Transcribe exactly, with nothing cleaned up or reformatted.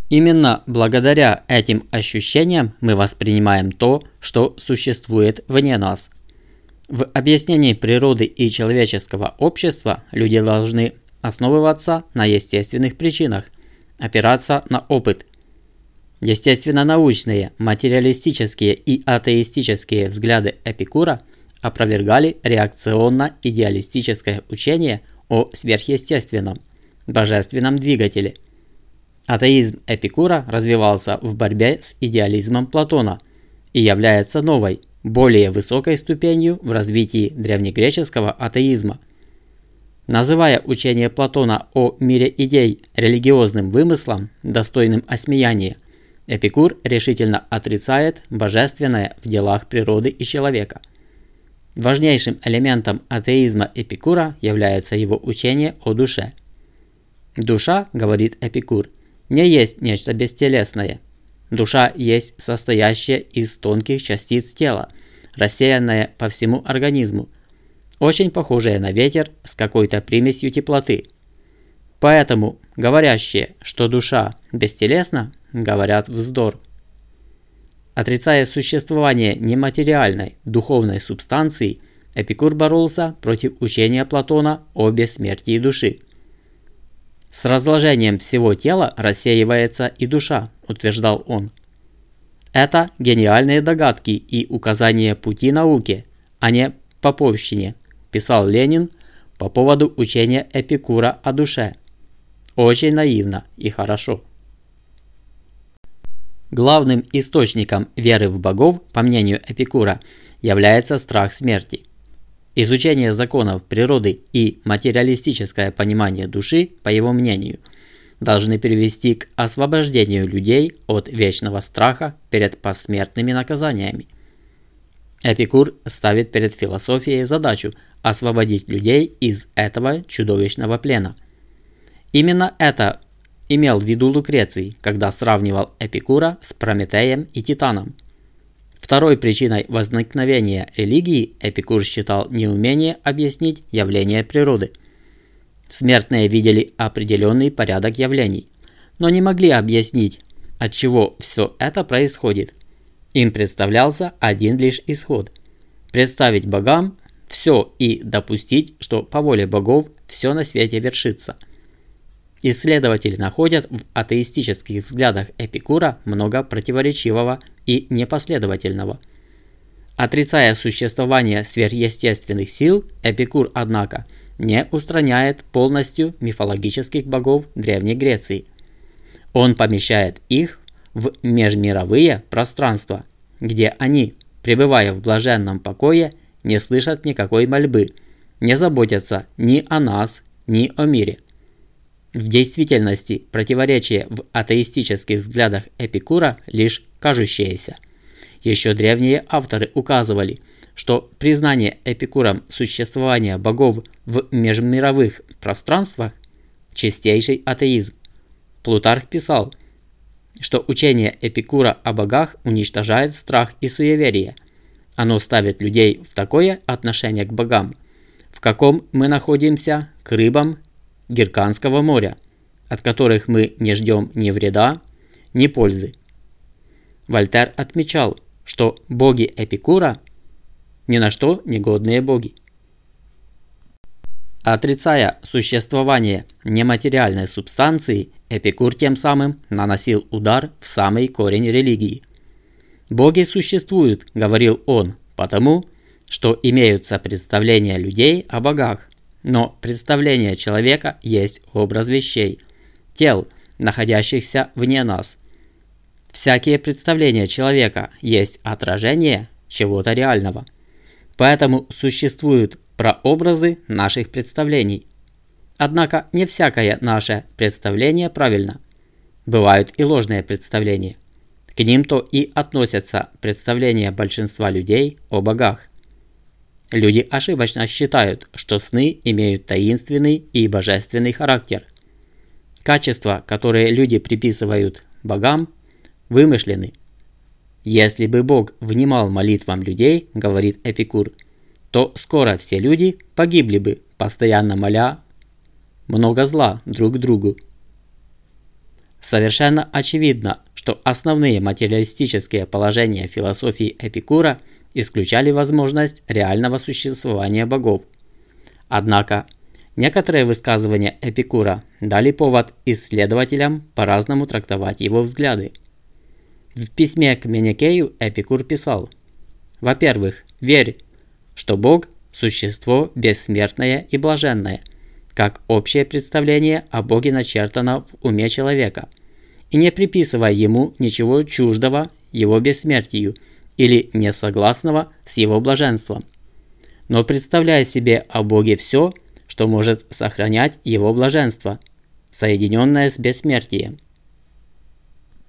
Именно благодаря этим ощущениям мы воспринимаем то, что существует вне нас. В объяснении природы и человеческого общества люди должны основываться на естественных причинах, опираться на опыт. Естественно-научные, материалистические и атеистические взгляды Эпикура опровергали реакционно-идеалистическое учение о сверхъестественном, божественном двигателе. Атеизм Эпикура развивался в борьбе с идеализмом Платона и является новой, более высокой ступенью в развитии древнегреческого атеизма. Называя учение Платона о мире идей религиозным вымыслом, достойным осмеяния, Эпикур решительно отрицает божественное в делах природы и человека. Важнейшим элементом атеизма Эпикура является его учение о душе. Душа, говорит Эпикур, не есть нечто бестелесное. Душа есть состоящая из тонких частиц тела, рассеянная по всему организму, очень похожая на ветер с какой-то примесью теплоты. Поэтому говорящие, что душа бестелесна, говорят вздор. Отрицая существование нематериальной духовной субстанции, Эпикур боролся против учения Платона о бессмертии души. С разложением всего тела рассеивается и душа, утверждал он. Это гениальные догадки и указания пути науки, а не поповщине, писал Ленин по поводу учения Эпикура о душе. Очень наивно и хорошо. Главным источником веры в богов, по мнению Эпикура, является страх смерти. Изучение законов природы и материалистическое понимание души, по его мнению, должны привести к освобождению людей от вечного страха перед посмертными наказаниями. Эпикур ставит перед философией задачу освободить людей из этого чудовищного плена. Именно это имел в виду Лукреций, когда сравнивал Эпикура с Прометеем и Титаном. Второй причиной возникновения религии Эпикур считал неумение объяснить явления природы. Смертные видели определенный порядок явлений, но не могли объяснить, от чего все это происходит. Им представлялся один лишь исход – представить богам все и допустить, что по воле богов все на свете вершится. Исследователи находят в атеистических взглядах Эпикура много противоречивого и непоследовательного. Отрицая существование сверхъестественных сил, Эпикур, однако, не устраняет полностью мифологических богов Древней Греции. Он помещает их в межмировые пространства, где они, пребывая в блаженном покое, не слышат никакой мольбы, не заботятся ни о нас, ни о мире. В действительности противоречие в атеистических взглядах Эпикура лишь кажущееся. Еще древние авторы указывали, что признание Эпикуром существования богов в межмировых пространствах – чистейший атеизм. Плутарх писал, что учение Эпикура о богах уничтожает страх и суеверие. Оно ставит людей в такое отношение к богам, в каком мы находимся к рыбам Герканского моря, от которых мы не ждем ни вреда, ни пользы. Вольтер отмечал, что боги Эпикура ни на что негодные боги. Отрицая существование нематериальной субстанции, Эпикур тем самым наносил удар в самый корень религии. «Боги существуют, — говорил он, — потому, что имеются представления людей о богах, но представление человека есть образ вещей, тел, находящихся вне нас. Всякие представления человека есть отражение чего-то реального. Поэтому существуют прообразы наших представлений. Однако не всякое наше представление правильно. Бывают и ложные представления. К ним-то и относятся представления большинства людей о богах. Люди ошибочно считают, что сны имеют таинственный и божественный характер. Качества, которые люди приписывают богам, вымышлены. Если бы Бог внимал молитвам людей, говорит Эпикур, то скоро все люди погибли бы, постоянно моля много зла друг другу. Совершенно очевидно, что основные материалистические положения философии Эпикура исключали возможность реального существования богов. Однако, некоторые высказывания Эпикура дали повод исследователям по-разному трактовать его взгляды. В письме к Менекею Эпикур писал: «Во-первых, верь, что Бог – существо бессмертное и блаженное, как общее представление о Боге начертано в уме человека, и не приписывай ему ничего чуждого его бессмертию или несогласного с его блаженством, но представляй себе о Боге все, что может сохранять его блаженство, соединенное с бессмертием.